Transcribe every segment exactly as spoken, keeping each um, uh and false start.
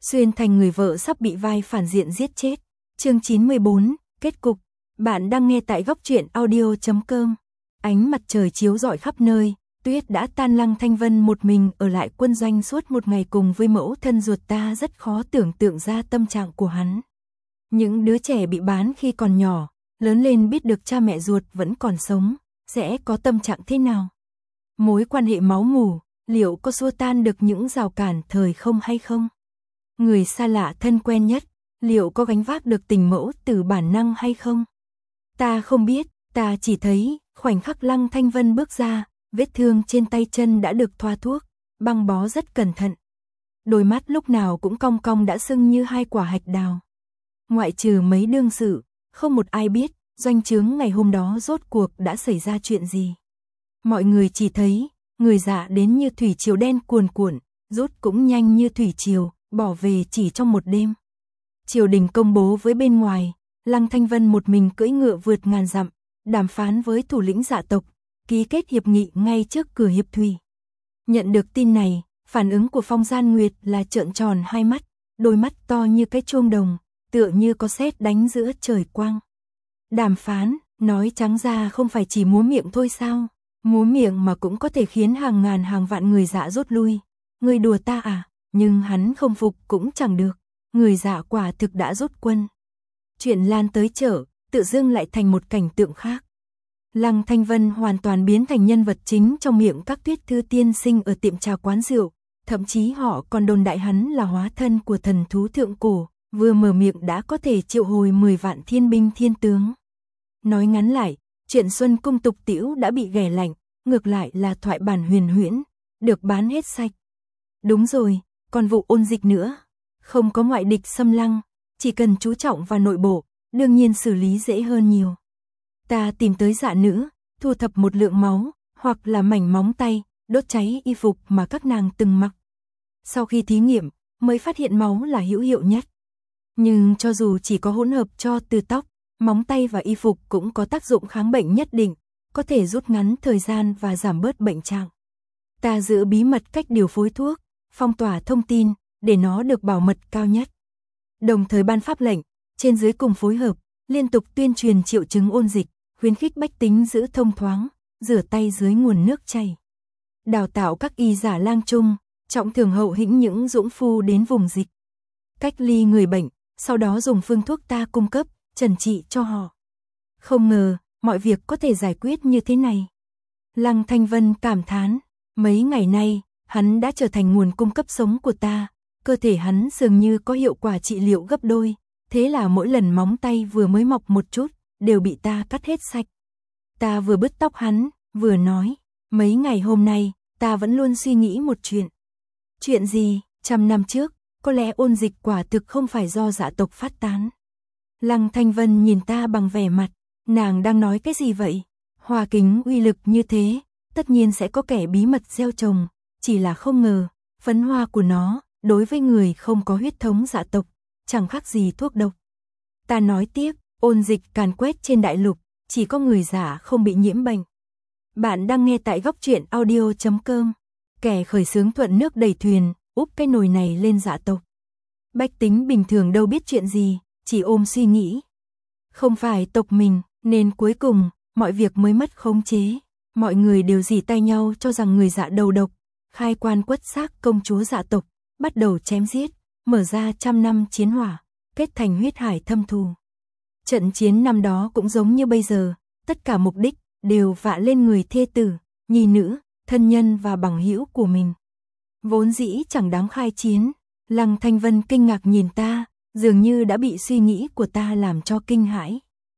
xuyên thành người vợ sắp bị vai phản diện giết chết. Chương chín mươi bốn, kết cục. Bạn đang nghe tại góc truyện audio chấm com. Ánh mặt trời chiếu rọi khắp nơi, tuyết đã tan. Lăng Thanh Vân một mình ở lại quân doanh suốt một ngày cùng với mẫu thân ruột. Ta rất khó tưởng tượng ra tâm trạng của hắn. Những đứa trẻ bị bán khi còn nhỏ, lớn lên biết được cha mẹ ruột vẫn còn sống, sẽ có tâm trạng thế nào? Mối quan hệ máu mủ, liệu có xua tan được những rào cản thời không hay không? Người xa lạ thân quen nhất, liệu có gánh vác được tình mẫu từ bản năng hay không? Ta không biết, ta chỉ thấy, khoảnh khắc Lăng Thanh Vân bước ra, vết thương trên tay chân đã được thoa thuốc, băng bó rất cẩn thận. Đôi mắt lúc nào cũng cong cong đã sưng như hai quả hạch đào. Ngoại trừ mấy đương sự, không một ai biết, doanh trướng ngày hôm đó rốt cuộc đã xảy ra chuyện gì. Mọi người chỉ thấy, người dạ đến như thủy triều đen cuồn cuộn, rút cũng nhanh như thủy triều, bỏ về chỉ trong một đêm. Triều đình công bố với bên ngoài, Lăng Thanh Vân một mình cưỡi ngựa vượt ngàn dặm, đàm phán với thủ lĩnh dạ tộc, ký kết hiệp nghị ngay trước cửa hiệp thủy. Nhận được tin này, phản ứng của Phong Gian Nguyệt là trợn tròn hai mắt, đôi mắt to như cái chuông đồng, tựa như có sét đánh giữa trời quang. Đàm phán, nói trắng ra không phải chỉ múa miệng thôi sao? Múa miệng mà cũng có thể khiến hàng ngàn hàng vạn người dạ rút lui. Người đùa ta à? Nhưng hắn không phục cũng chẳng được. Người dạ quả thực đã rút quân. Chuyện lan tới chợ, tự dưng lại thành một cảnh tượng khác. Lăng Thanh Vân hoàn toàn biến thành nhân vật chính trong miệng các Tuyết Thư tiên sinh ở tiệm trà quán rượu. Thậm chí họ còn đồn đại hắn là hóa thân của thần thú thượng cổ, vừa mở miệng đã có thể triệu hồi mười vạn thiên binh thiên tướng. Nói ngắn lại, chuyện Xuân Cung tục tĩu đã bị ghẻ lạnh, ngược lại là thoại bản huyền huyễn, được bán hết sạch. Đúng rồi, còn vụ ôn dịch nữa. Không có ngoại địch xâm lăng, chỉ cần chú trọng vào nội bộ, đương nhiên xử lý dễ hơn nhiều. Ta tìm tới dạ nữ, thu thập một lượng máu, hoặc là mảnh móng tay, đốt cháy y phục mà các nàng từng mặc. Sau khi thí nghiệm, mới phát hiện máu là hữu hiệu nhất. Nhưng cho dù chỉ có hỗn hợp cho từ tóc, móng tay và y phục cũng có tác dụng kháng bệnh nhất định, có thể rút ngắn thời gian và giảm bớt bệnh trạng. Ta giữ bí mật cách điều phối thuốc, phong tỏa thông tin, để nó được bảo mật cao nhất. Đồng thời ban pháp lệnh, trên dưới cùng phối hợp, liên tục tuyên truyền triệu chứng ôn dịch, khuyến khích bách tính giữ thông thoáng, rửa tay dưới nguồn nước chảy. Đào tạo các y giả lang trung, trọng thưởng hậu hĩnh những dũng phu đến vùng dịch. Cách ly người bệnh, sau đó dùng phương thuốc ta cung cấp, trần trị cho họ. Không ngờ, mọi việc có thể giải quyết như thế này. Lăng Thanh Vân cảm thán, mấy ngày nay, hắn đã trở thành nguồn cung cấp sống của ta, cơ thể hắn dường như có hiệu quả trị liệu gấp đôi, thế là mỗi lần móng tay vừa mới mọc một chút, đều bị ta cắt hết sạch. Ta vừa bứt tóc hắn, vừa nói, mấy ngày hôm nay, ta vẫn luôn suy nghĩ một chuyện. Chuyện gì? Trăm năm trước, có lẽ ôn dịch quả thực không phải do dạ tộc phát tán. Lăng Thanh Vân nhìn ta bằng vẻ mặt, nàng đang nói cái gì vậy? Hoa kính uy lực như thế, tất nhiên sẽ có kẻ bí mật gieo trồng, chỉ là không ngờ, phấn hoa của nó, đối với người không có huyết thống dạ tộc, chẳng khác gì thuốc độc. Ta nói tiếp, ôn dịch càn quét trên đại lục, chỉ có người dạ không bị nhiễm bệnh. Bạn đang nghe tại góc truyện audio chấm com. Kẻ khởi xướng thuận nước đẩy thuyền, úp cái nồi này lên dạ tộc. Bách tính bình thường đâu biết chuyện gì, chỉ ôm suy nghĩ. Không phải tộc mình, nên cuối cùng, mọi việc mới mất khống chế. Mọi người đều rỉ tay nhau cho rằng người dạ đầu độc, khai quan quất xác công chúa dạ tộc, bắt đầu chém giết, mở ra trăm năm chiến hỏa, kết thành huyết hải thâm thù. Trận chiến năm đó cũng giống như bây giờ, tất cả mục đích đều vạ lên người thê tử, nhi nữ, thân nhân và bằng hữu của mình. Vốn dĩ chẳng đáng khai chiến. Lăng Thanh Vân kinh ngạc nhìn ta, dường như đã bị suy nghĩ của ta làm cho kinh hãi.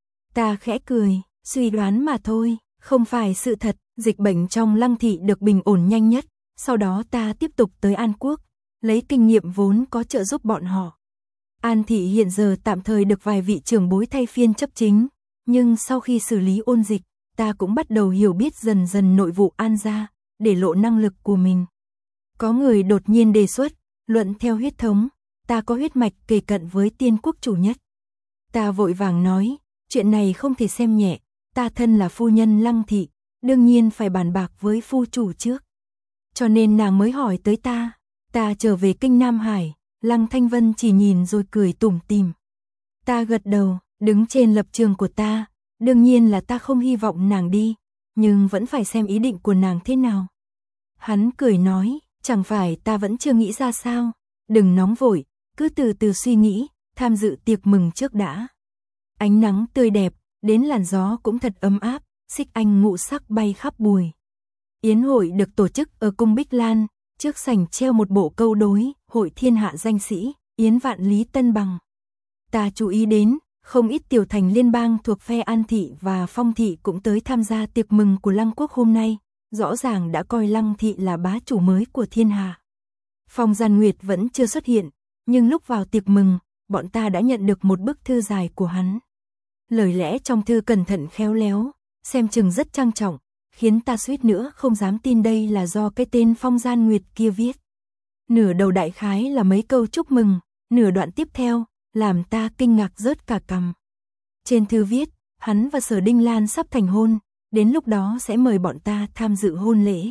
Ta khẽ cười, suy đoán mà thôi, không phải sự thật. Dịch bệnh trong Lăng thị được bình ổn nhanh nhất, sau đó ta tiếp tục tới An Quốc, lấy kinh nghiệm vốn có trợ giúp bọn họ. An thị hiện giờ tạm thời được vài vị trưởng bối thay phiên chấp chính, nhưng sau khi xử lý ôn dịch, ta cũng bắt đầu hiểu biết dần dần nội vụ An gia, để lộ năng lực của mình. Có người đột nhiên đề xuất, luận theo huyết thống, ta có huyết mạch kề cận với tiên quốc chủ nhất. Ta vội vàng nói, chuyện này không thể xem nhẹ, ta thân là phu nhân Lăng thị, đương nhiên phải bàn bạc với phu chủ trước. Cho nên nàng mới hỏi tới ta, ta trở về kinh Nam Hải, Lăng Thanh Vân chỉ nhìn rồi cười tủm tỉm. Ta gật đầu, đứng trên lập trường của ta, đương nhiên là ta không hy vọng nàng đi, nhưng vẫn phải xem ý định của nàng thế nào. Hắn cười nói, chẳng phải ta vẫn chưa nghĩ ra sao, đừng nóng vội, cứ từ từ suy nghĩ, tham dự tiệc mừng trước đã. Ánh nắng tươi đẹp, đến làn gió cũng thật ấm áp, xích anh ngũ sắc bay khắp bùi. Yến hội được tổ chức ở cung Bích Lan, trước sảnh treo một bộ câu đối, hội thiên hạ danh sĩ, Yến Vạn Lý Tân Bằng. Ta chú ý đến, không ít tiểu thành liên bang thuộc phe An Thị và Phong Thị cũng tới tham gia tiệc mừng của Lăng Quốc hôm nay, rõ ràng đã coi Lăng Thị là bá chủ mới của thiên hạ. Phong Gian Nguyệt vẫn chưa xuất hiện, nhưng lúc vào tiệc mừng, bọn ta đã nhận được một bức thư dài của hắn. Lời lẽ trong thư cẩn thận khéo léo, xem chừng rất trang trọng, khiến ta suýt nữa không dám tin đây là do cái tên Phong Gian Nguyệt kia viết. Nửa đầu đại khái là mấy câu chúc mừng, nửa đoạn tiếp theo, làm ta kinh ngạc rớt cả cằm. Trên thư viết, hắn và Sở Đinh Lan sắp thành hôn, đến lúc đó sẽ mời bọn ta tham dự hôn lễ.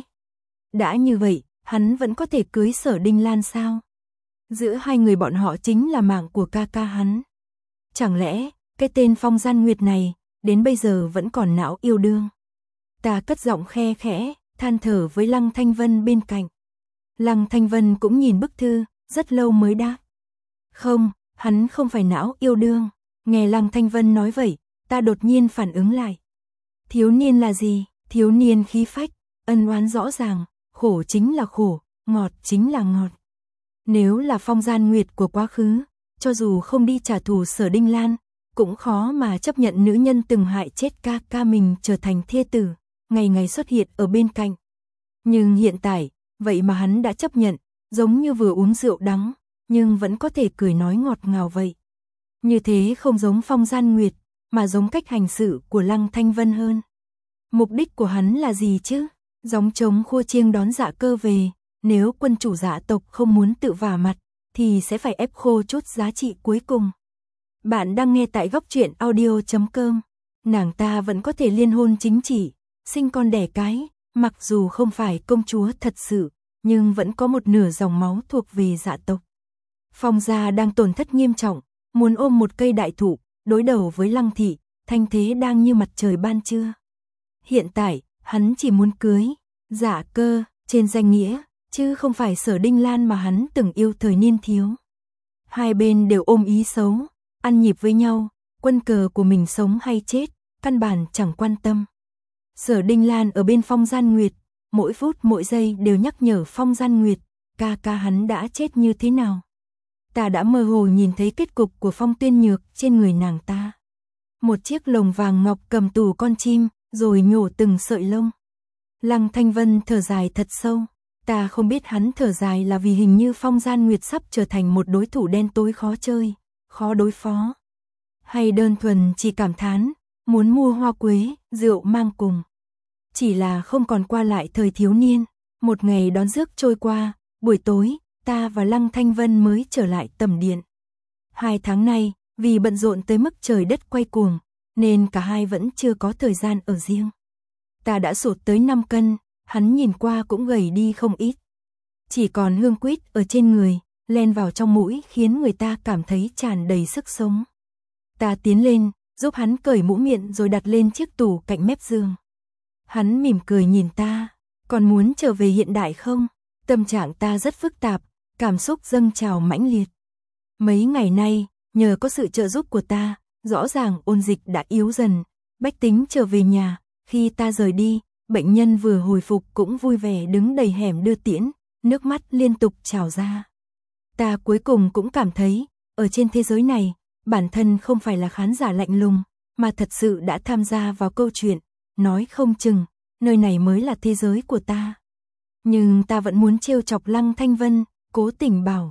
Đã như vậy, hắn vẫn có thể cưới Sở Đinh Lan sao? Giữa hai người bọn họ chính là mạng của ca ca hắn. Chẳng lẽ, cái tên Phong Gian Nguyệt này, đến bây giờ vẫn còn não yêu đương? Ta cất giọng khe khẽ, than thở với Lăng Thanh Vân bên cạnh. Lăng Thanh Vân cũng nhìn bức thư, rất lâu mới đáp. Không, hắn không phải não yêu đương. Nghe Lăng Thanh Vân nói vậy, ta đột nhiên phản ứng lại. Thiếu niên là gì? Thiếu niên khí phách, ân oán rõ ràng, khổ chính là khổ, ngọt chính là ngọt. Nếu là Phong Gian Nguyệt của quá khứ, cho dù không đi trả thù Sở Đinh Lan, cũng khó mà chấp nhận nữ nhân từng hại chết ca ca mình trở thành thê tử, ngày ngày xuất hiện ở bên cạnh. Nhưng hiện tại, vậy mà hắn đã chấp nhận, giống như vừa uống rượu đắng, nhưng vẫn có thể cười nói ngọt ngào vậy. Như thế không giống Phong Gian Nguyệt, mà giống cách hành xử của Lăng Thanh Vân hơn. Mục đích của hắn là gì chứ? Gióng trống khua chiêng đón Dạ Cơ về, nếu quân chủ Dạ tộc không muốn tự vả mặt, thì sẽ phải ép khô chút giá trị cuối cùng. Bạn đang nghe tại góc truyện audio chấm com. Nàng ta vẫn có thể liên hôn chính trị, sinh con đẻ cái, mặc dù không phải công chúa thật sự, nhưng vẫn có một nửa dòng máu thuộc về Dạ tộc. Phong gia đang tổn thất nghiêm trọng, muốn ôm một cây đại thụ, đối đầu với Lăng Thị, thanh thế đang như mặt trời ban trưa. Hiện tại, hắn chỉ muốn cưới Dạ Cơ, trên danh nghĩa, chứ không phải Sở Đinh Lan mà hắn từng yêu thời niên thiếu. Hai bên đều ôm ý xấu, ăn nhịp với nhau, quân cờ của mình sống hay chết, căn bản chẳng quan tâm. Sở Đinh Lan ở bên Phong Gian Nguyệt, mỗi phút mỗi giây đều nhắc nhở Phong Gian Nguyệt, ca ca hắn đã chết như thế nào. Ta đã mơ hồ nhìn thấy kết cục của Phong Tuyên Nhược trên người nàng ta. Một chiếc lồng vàng ngọc cầm tù con chim, rồi nhổ từng sợi lông. Lăng Thanh Vân thở dài thật sâu. Ta không biết hắn thở dài là vì hình như Phong Gian Nguyệt sắp trở thành một đối thủ đen tối khó chơi, khó đối phó. Hay đơn thuần chỉ cảm thán, muốn mua hoa quế, rượu mang cùng. Chỉ là không còn qua lại thời thiếu niên. Một ngày đón rước trôi qua, buổi tối, ta và Lăng Thanh Vân mới trở lại tầm điện. Hai tháng nay, vì bận rộn tới mức trời đất quay cuồng, nên cả hai vẫn chưa có thời gian ở riêng. Ta đã sụt tới năm cân, hắn nhìn qua cũng gầy đi không ít. Chỉ còn hương quýt ở trên người, len vào trong mũi khiến người ta cảm thấy tràn đầy sức sống. Ta tiến lên, giúp hắn cởi mũ miệng rồi đặt lên chiếc tủ cạnh mép giường. Hắn mỉm cười nhìn ta, còn muốn trở về hiện đại không? Tâm trạng ta rất phức tạp, cảm xúc dâng trào mãnh liệt. Mấy ngày nay, nhờ có sự trợ giúp của ta, rõ ràng ôn dịch đã yếu dần, bách tính trở về nhà, khi ta rời đi, bệnh nhân vừa hồi phục cũng vui vẻ đứng đầy hẻm đưa tiễn, nước mắt liên tục trào ra. Ta cuối cùng cũng cảm thấy, ở trên thế giới này, bản thân không phải là khán giả lạnh lùng, mà thật sự đã tham gia vào câu chuyện, nói không chừng, nơi này mới là thế giới của ta. Nhưng ta vẫn muốn trêu chọc Lăng Thanh Vân, cố tình bảo.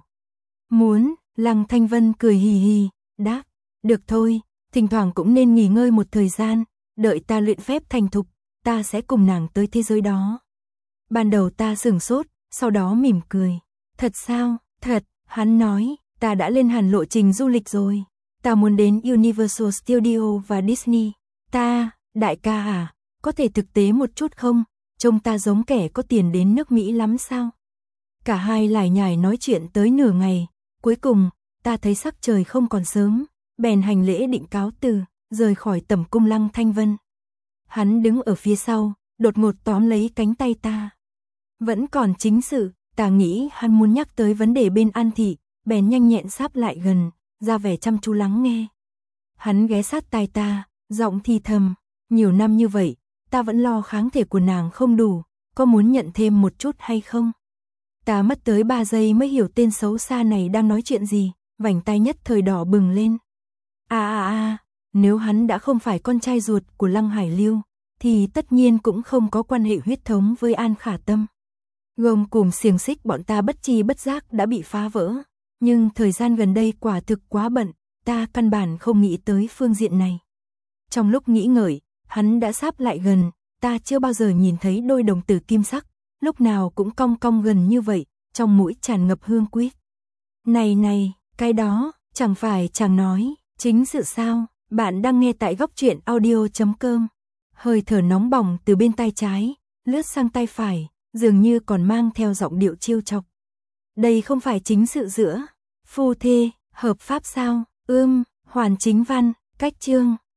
Muốn, Lăng Thanh Vân cười hì hì, đáp, được thôi, thỉnh thoảng cũng nên nghỉ ngơi một thời gian, đợi ta luyện phép thành thục, ta sẽ cùng nàng tới thế giới đó. Ban đầu ta sửng sốt, sau đó mỉm cười. Thật sao? Thật, hắn nói, ta đã lên hẳn lộ trình du lịch rồi. Ta muốn đến Universal Studio và Disney. Ta, đại ca à, có thể thực tế một chút không? Trông ta giống kẻ có tiền đến nước Mỹ lắm sao? Cả hai lải nhải nói chuyện tới nửa ngày, Cuối cùng, ta thấy sắc trời không còn sớm, bèn hành lễ định cáo từ, rời khỏi tẩm cung Lăng Thanh Vân. Hắn đứng ở phía sau, đột ngột tóm lấy cánh tay ta. Vẫn còn chính sự, ta nghĩ hắn muốn nhắc tới vấn đề bên An thị, bèn nhanh nhẹn sáp lại gần, ra vẻ chăm chú lắng nghe. Hắn ghé sát tai ta, giọng thì thầm, nhiều năm như vậy, ta vẫn lo kháng thể của nàng không đủ, có muốn nhận thêm một chút hay không? Ta mất tới ba giây mới hiểu tên xấu xa này đang nói chuyện gì, vành tai nhất thời đỏ bừng lên. À à à, nếu hắn đã không phải con trai ruột của Lăng Hải Lưu, thì tất nhiên cũng không có quan hệ huyết thống với An Khả Tâm. Gông cùm xiềng xích bọn ta bất chi bất giác đã bị phá vỡ, nhưng thời gian gần đây quả thực quá bận, ta căn bản không nghĩ tới phương diện này. Trong lúc nghĩ ngợi, hắn đã sáp lại gần, ta chưa bao giờ nhìn thấy đôi đồng tử kim sắc, lúc nào cũng cong cong gần như vậy, trong mũi tràn ngập hương quýt. Này này, cái đó, chẳng phải chàng nói, chính sự sao, bạn đang nghe tại góc truyện audio chấm com. Hơi thở nóng bỏng từ bên tay trái, lướt sang tay phải, dường như còn mang theo giọng điệu trêu chọc. Đây không phải chính sự giữa phu thê, hợp pháp sao? Ưm, hoàn chính văn, cách chương.